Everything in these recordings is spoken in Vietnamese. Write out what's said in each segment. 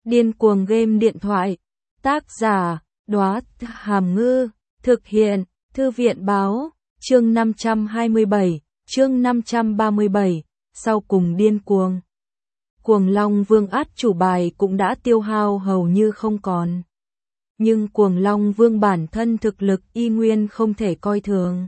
Điên cuồng game điện thoại. Tác giả, Đóa Hàm Ngư. Thực hiện, Thư viện báo. Chương 527, chương 537, sau cùng điên cuồng. Cuồng Long Vương át chủ bài cũng đã tiêu hao hầu như không còn. Nhưng Cuồng Long Vương bản thân thực lực y nguyên không thể coi thường.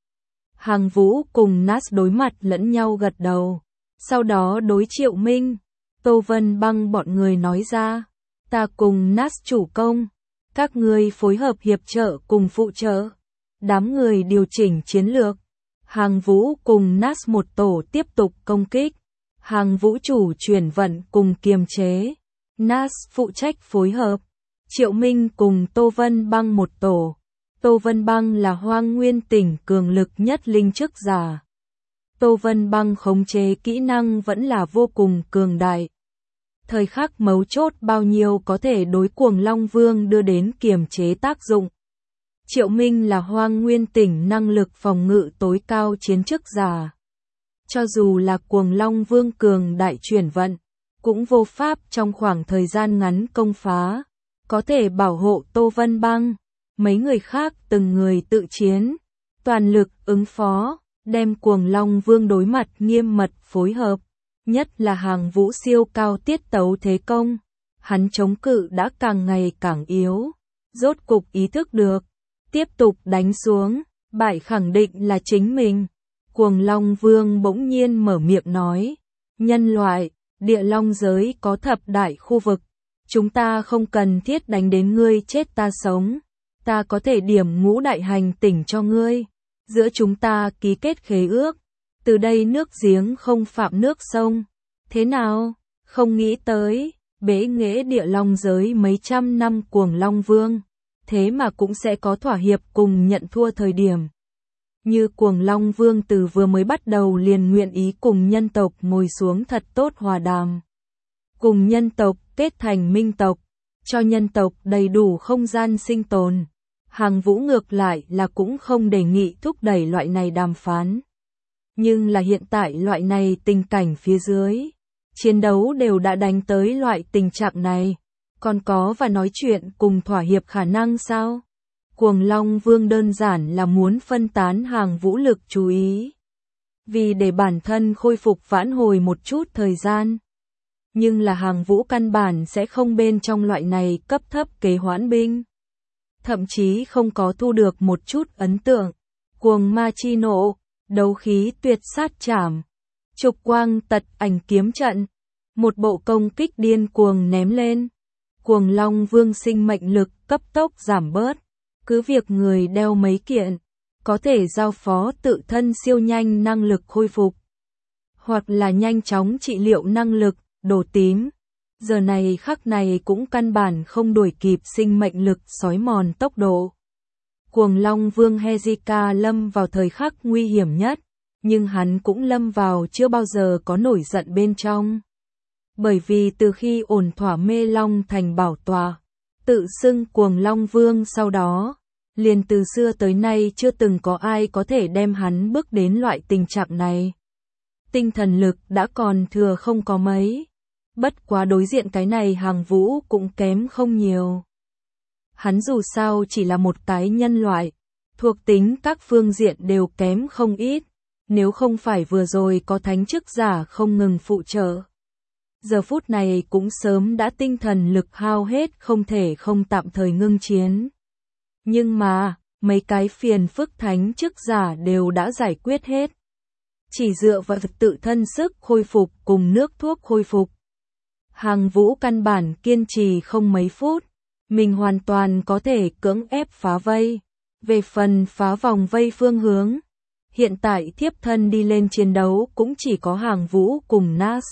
Hàng Vũ cùng Nas đối mặt lẫn nhau gật đầu. Sau đó đối Triệu Minh, Tô Vân Băng bọn người nói ra. Ta cùng Nas chủ công. Các người phối hợp hiệp trợ cùng phụ trợ. Đám người điều chỉnh chiến lược. Hàng Vũ cùng Nas một tổ tiếp tục công kích. Hàng Vũ chủ chuyển vận cùng kiềm chế. Nas phụ trách phối hợp. Triệu Minh cùng Tô Vân Băng một tổ. Tô Vân Băng là Hoang Nguyên tỉnh cường lực nhất linh chức giả. Tô Vân Băng khống chế kỹ năng vẫn là vô cùng cường đại. Thời khắc mấu chốt bao nhiêu có thể đối Cuồng Long Vương đưa đến kiềm chế tác dụng. Triệu Minh là Hoang Nguyên tỉnh năng lực phòng ngự tối cao chiến chức giả. Cho dù là Cuồng Long Vương cường đại chuyển vận, cũng vô pháp trong khoảng thời gian ngắn công phá, có thể bảo hộ Tô Vân Băng. Mấy người khác từng người tự chiến, toàn lực ứng phó, đem Cuồng Long Vương đối mặt nghiêm mật phối hợp, nhất là Hàng Vũ siêu cao tiết tấu thế công. Hắn chống cự đã càng ngày càng yếu, rốt cục ý thức được, tiếp tục đánh xuống, bại khẳng định là chính mình. Cuồng Long Vương bỗng nhiên mở miệng nói, nhân loại, địa long giới có thập đại khu vực, chúng ta không cần thiết đánh đến ngươi chết ta sống, ta có thể điểm ngũ đại hành tỉnh cho ngươi, giữa chúng ta ký kết khế ước, từ đây nước giếng không phạm nước sông, thế nào, không nghĩ tới, bế nghệ địa long giới mấy trăm năm Cuồng Long Vương, thế mà cũng sẽ có thỏa hiệp cùng nhận thua thời điểm. Như Cuồng Long Vương từ vừa mới bắt đầu liền nguyện ý cùng nhân tộc ngồi xuống thật tốt hòa đàm. Cùng nhân tộc kết thành minh tộc, cho nhân tộc đầy đủ không gian sinh tồn. Hàng Vũ ngược lại là cũng không đề nghị thúc đẩy loại này đàm phán. Nhưng là hiện tại loại này tình cảnh phía dưới, chiến đấu đều đã đánh tới loại tình trạng này, còn có và nói chuyện cùng thỏa hiệp khả năng sao? Cuồng Long Vương đơn giản là muốn phân tán Hàng Vũ lực chú ý, vì để bản thân khôi phục vãn hồi một chút thời gian. Nhưng là Hàng Vũ căn bản sẽ không bên trong loại này cấp thấp kế hoãn binh. Thậm chí không có thu được một chút ấn tượng. Cuồng Ma Chi Nộ, đấu khí tuyệt sát trảm, trục quang tật ảnh kiếm trận, một bộ công kích điên cuồng ném lên. Cuồng Long Vương sinh mệnh lực cấp tốc giảm bớt, cứ việc người đeo mấy kiện, có thể giao phó tự thân siêu nhanh năng lực khôi phục, hoặc là nhanh chóng trị liệu năng lực, đồ tím. Giờ này khắc này cũng căn bản không đuổi kịp sinh mệnh lực xói mòn tốc độ. Cuồng Long Vương Heizika lâm vào thời khắc nguy hiểm nhất, nhưng hắn cũng lâm vào chưa bao giờ có nổi giận bên trong. Bởi vì từ khi ổn thỏa Mê Long thành bảo tọa, tự xưng Cuồng Long Vương sau đó, liền từ xưa tới nay chưa từng có ai có thể đem hắn bước đến loại tình trạng này. Tinh thần lực đã còn thừa không có mấy. Bất quá đối diện cái này Hàng Vũ cũng kém không nhiều. Hắn dù sao chỉ là một cái nhân loại, thuộc tính các phương diện đều kém không ít, nếu không phải vừa rồi có thánh chức giả không ngừng phụ trợ. Giờ phút này cũng sớm đã tinh thần lực hao hết không thể không tạm thời ngưng chiến. Nhưng mà, mấy cái phiền phức thánh chức giả đều đã giải quyết hết. Chỉ dựa vào tự thân sức khôi phục cùng nước thuốc khôi phục. Hàng Vũ căn bản kiên trì không mấy phút, mình hoàn toàn có thể cưỡng ép phá vây. Về phần phá vòng vây phương hướng, hiện tại thiếp thân đi lên chiến đấu cũng chỉ có Hàng Vũ cùng Nas.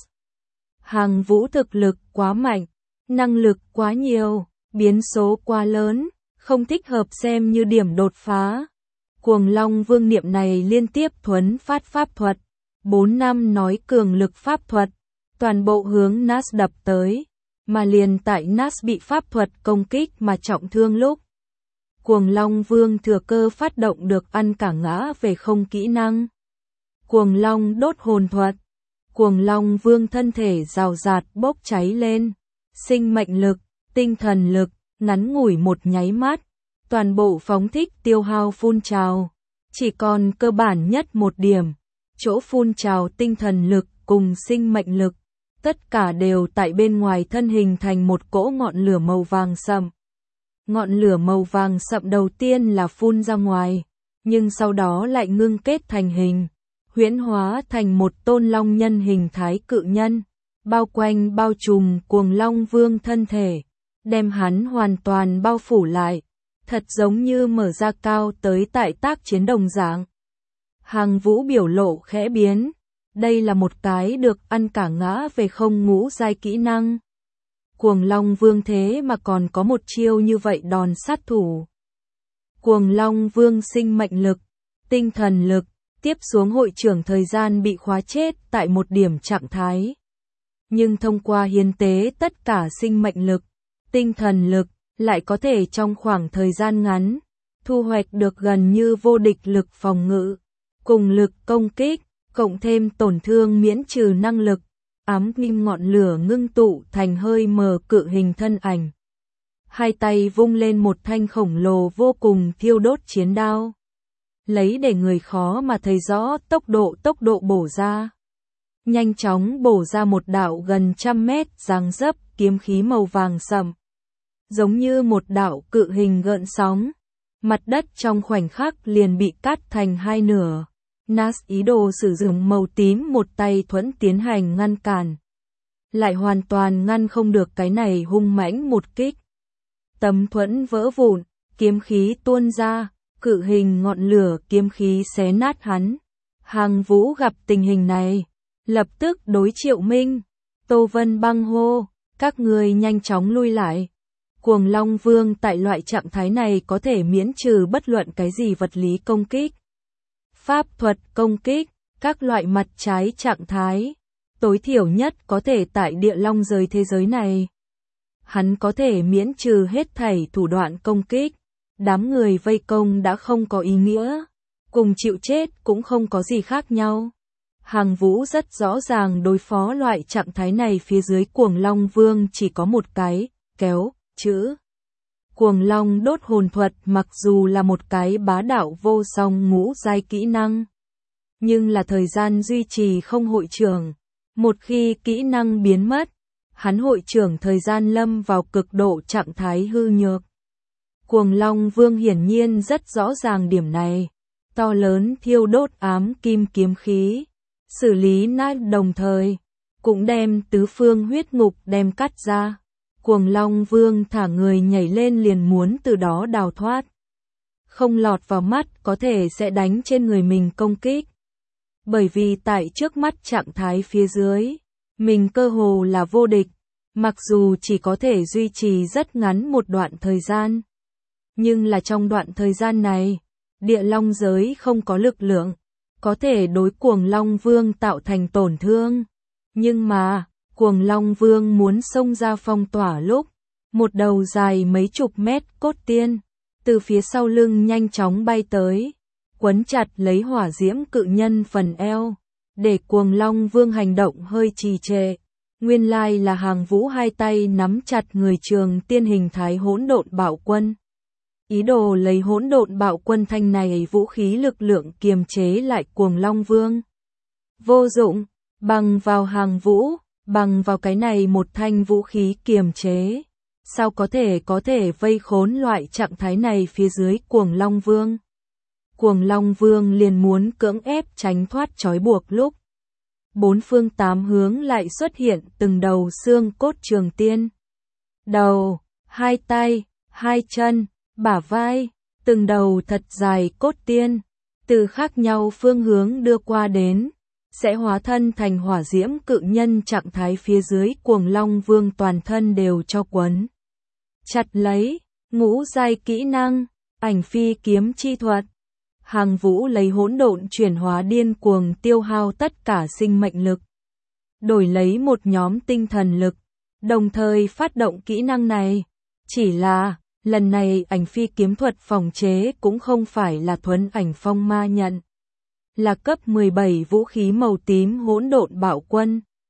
Hàng Vũ thực lực quá mạnh, năng lực quá nhiều, biến số quá lớn, không thích hợp xem như điểm đột phá. Cuồng Long Vương niệm này liên tiếp thuấn phát pháp thuật, 4 năm nói cường lực pháp thuật, toàn bộ hướng Nas đập tới, mà liền tại Nas bị pháp thuật công kích mà trọng thương lúc. Cuồng Long Vương thừa cơ phát động được ăn cả ngã về không kỹ năng. Cuồng Long đốt hồn thuật, Cuồng Long Vương thân thể rào rạt bốc cháy lên, sinh mệnh lực, tinh thần lực, ngắn ngủi một nháy mắt, toàn bộ phóng thích tiêu hao phun trào. Chỉ còn cơ bản nhất một điểm, chỗ phun trào tinh thần lực cùng sinh mệnh lực, tất cả đều tại bên ngoài thân hình thành một cỗ ngọn lửa màu vàng sậm. Ngọn lửa màu vàng sậm đầu tiên là phun ra ngoài, nhưng sau đó lại ngưng kết thành hình, huyễn hóa thành một tôn long nhân hình thái cự nhân, bao quanh bao trùm Cuồng Long Vương thân thể, đem hắn hoàn toàn bao phủ lại, thật giống như mở ra cao tới tại tác chiến đồng dạng. Hàng Vũ biểu lộ khẽ biến, đây là một cái được ăn cả ngã về không ngũ giai kỹ năng. Cuồng Long Vương thế mà còn có một chiêu như vậy đòn sát thủ. Cuồng Long Vương sinh mệnh lực, tinh thần lực, tiếp xuống hội trưởng thời gian bị khóa chết tại một điểm trạng thái. Nhưng thông qua hiến tế tất cả sinh mệnh lực, tinh thần lực, lại có thể trong khoảng thời gian ngắn, thu hoạch được gần như vô địch lực phòng ngự, cùng lực công kích, cộng thêm tổn thương miễn trừ năng lực. Ám kim ngọn lửa ngưng tụ thành hơi mờ cự hình thân ảnh. Hai tay vung lên một thanh khổng lồ vô cùng thiêu đốt chiến đao. Lấy để người khó mà thấy rõ tốc độ bổ ra. Nhanh chóng bổ ra một đạo gần 100 mét dáng dấp kiếm khí màu vàng sậm. Giống như một đạo cự hình gợn sóng. Mặt đất trong khoảnh khắc liền bị cắt thành hai nửa. Nas ý đồ sử dụng màu tím một tay thuẫn tiến hành ngăn cản. Lại hoàn toàn ngăn không được cái này hung mãnh một kích. Tấm thuẫn vỡ vụn, kiếm khí tuôn ra, cự hình ngọn lửa kiếm khí xé nát hắn. Hàng Vũ gặp tình hình này, lập tức đối Triệu Minh, Tô Vân Băng hô, các người nhanh chóng lui lại. Cuồng Long Vương tại loại trạng thái này có thể miễn trừ bất luận cái gì vật lý công kích. Pháp thuật công kích, các loại mặt trái trạng thái, tối thiểu nhất có thể tại địa long giới thế giới này. Hắn có thể miễn trừ hết thảy thủ đoạn công kích, đám người vây công đã không có ý nghĩa, cùng chịu chết cũng không có gì khác nhau. Hàng Vũ rất rõ ràng đối phó loại trạng thái này phía dưới Cuồng Long Vương chỉ có một cái, kéo, chữ. Cuồng Long đốt hồn thuật mặc dù là một cái bá đạo vô song ngũ giai kỹ năng, nhưng là thời gian duy trì không hội trưởng. Một khi kỹ năng biến mất, hắn hội trưởng thời gian lâm vào cực độ trạng thái hư nhược. Cuồng Long Vương hiển nhiên rất rõ ràng điểm này, to lớn thiêu đốt ám kim kiếm khí, xử lý nát đồng thời, cũng đem tứ phương huyết ngục đem cắt ra. Cuồng Long Vương thả người nhảy lên liền muốn từ đó đào thoát. Không lọt vào mắt có thể sẽ đánh trên người mình công kích. Bởi vì tại trước mắt trạng thái phía dưới, mình cơ hồ là vô địch, mặc dù chỉ có thể duy trì rất ngắn một đoạn thời gian. Nhưng là trong đoạn thời gian này, địa long giới không có lực lượng, có thể đối Cuồng Long Vương tạo thành tổn thương. Nhưng mà, Cuồng Long Vương muốn xông ra phong tỏa lúc, một đầu dài mấy chục mét cốt tiên, từ phía sau lưng nhanh chóng bay tới, quấn chặt lấy hỏa diễm cự nhân phần eo, để Cuồng Long Vương hành động hơi trì trệ. Nguyên lai là Hàng Vũ hai tay nắm chặt người Trường Tiên hình thái hỗn độn bạo quân. Ý đồ lấy hỗn độn bạo quân thanh này vũ khí lực lượng kiềm chế lại Cuồng Long Vương. Vô dụng, bằng vào Hàng Vũ, bằng vào cái này một thanh vũ khí kiềm chế. Sao có thể vây khốn loại trạng thái này phía dưới Cuồng Long Vương. Cuồng Long Vương liền muốn cưỡng ép tránh thoát trói buộc lúc. Bốn phương tám hướng lại xuất hiện từng đầu xương cốt Trường Tiên. Đầu, hai tay, hai chân, bả vai, từng đầu thật dài cốt tiên, từ khác nhau phương hướng đưa qua đến, sẽ hóa thân thành hỏa diễm cự nhân trạng thái phía dưới Cuồng Long Vương toàn thân đều cho quấn. Chặt lấy, ngũ giai kỹ năng, ảnh phi kiếm chi thuật. Hàng Vũ lấy hỗn độn chuyển hóa điên cuồng tiêu hao tất cả sinh mệnh lực, đổi lấy một nhóm tinh thần lực, đồng thời phát động kỹ năng này. Chỉ là, lần này ảnh phi kiếm thuật phòng chế cũng không phải là thuần ảnh phong ma nhận, là cấp 17 vũ khí màu tím hỗn độn bạo quân.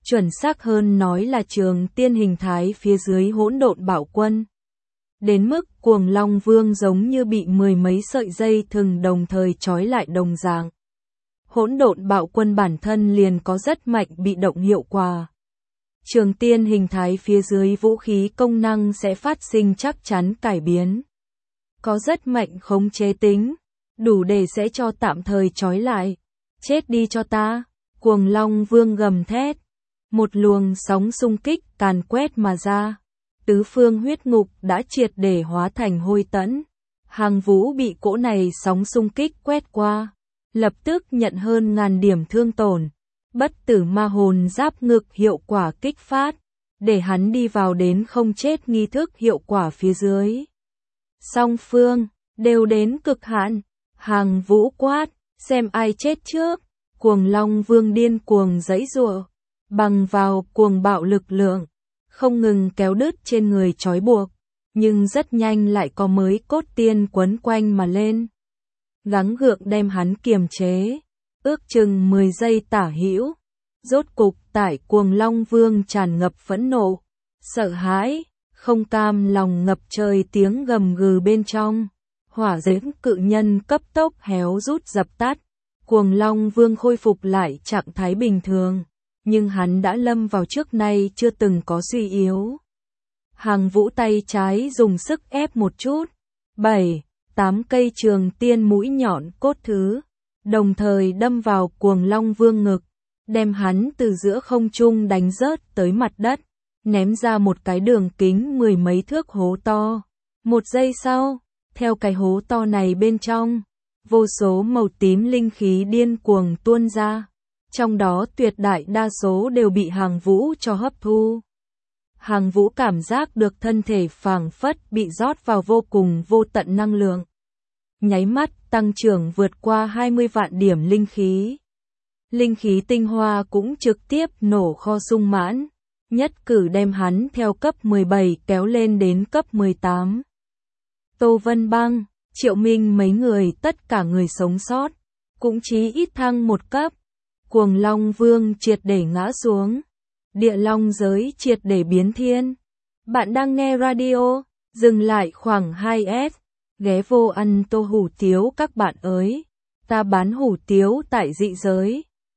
chuẩn xác hơn nói là Trường Tiên hình thái phía dưới hỗn độn bạo quân. Đến mức Cuồng Long Vương giống như bị mười mấy sợi dây thừng đồng thời trói lại đồng dạng. Hỗn độn bạo quân bản thân liền có rất mạnh bị động hiệu quả. Trường Tiên hình thái phía dưới vũ khí công năng sẽ phát sinh chắc chắn cải biến. Có rất mạnh khống chế tính, đủ để sẽ cho tạm thời trói lại. Chết đi cho ta, Cuồng Long Vương gầm thét. Một luồng sóng xung kích càn quét mà ra. Tứ phương huyết ngục đã triệt để hóa thành hôi tẫn. Hàng Vũ bị cỗ này sóng xung kích quét qua, lập tức nhận hơn 1000 điểm thương tổn. Bất tử ma hồn giáp ngực hiệu quả kích phát, để hắn đi vào đến không chết nghi thức hiệu quả phía dưới. Song phương đều đến cực hạn, Hàng Vũ quát, xem ai chết trước. Cuồng Long Vương điên cuồng giãy giụa, bằng vào cuồng bạo lực lượng, không ngừng kéo đứt trên người trói buộc, nhưng rất nhanh lại có mới cốt tiên quấn quanh mà lên. Gắng gượng đem hắn kiềm chế, ước chừng 10 giây tả hữu. Rốt cục tại Cuồng Long Vương tràn ngập phẫn nộ, sợ hãi, không cam lòng ngập trời tiếng gầm gừ bên trong. Hỏa diễm cự nhân cấp tốc héo rút dập tắt. Cuồng Long Vương khôi phục lại trạng thái bình thường, nhưng hắn đã lâm vào trước nay chưa từng có suy yếu. Hàng Vũ tay trái dùng sức ép một chút, 7-8 cây trường tiên mũi nhọn cốt thứ, đồng thời đâm vào Cuồng Long Vương ngực, đem hắn từ giữa không trung đánh rớt tới mặt đất, ném ra một cái đường kính 10 mấy thước hố to. Một giây sau, theo cái hố to này bên trong, vô số màu tím linh khí điên cuồng tuôn ra, trong đó tuyệt đại đa số đều bị Hàng Vũ cho hấp thu. Hàng Vũ cảm giác được thân thể phảng phất bị rót vào vô cùng vô tận năng lượng. Nháy mắt tăng trưởng vượt qua 20 vạn điểm linh khí. Linh khí tinh hoa cũng trực tiếp nổ kho sung mãn, nhất cử đem hắn theo cấp 17 kéo lên đến cấp 18. Tô Vân Băng, Triệu Minh mấy người tất cả người sống sót, cũng chí ít thăng một cấp. Cuồng Long Vương triệt để ngã xuống. Địa Long giới triệt để biến thiên. Bạn đang nghe radio, dừng lại khoảng 2S. Ghé vô ăn tô hủ tiếu các bạn ơi. Ta bán hủ tiếu tại dị giới.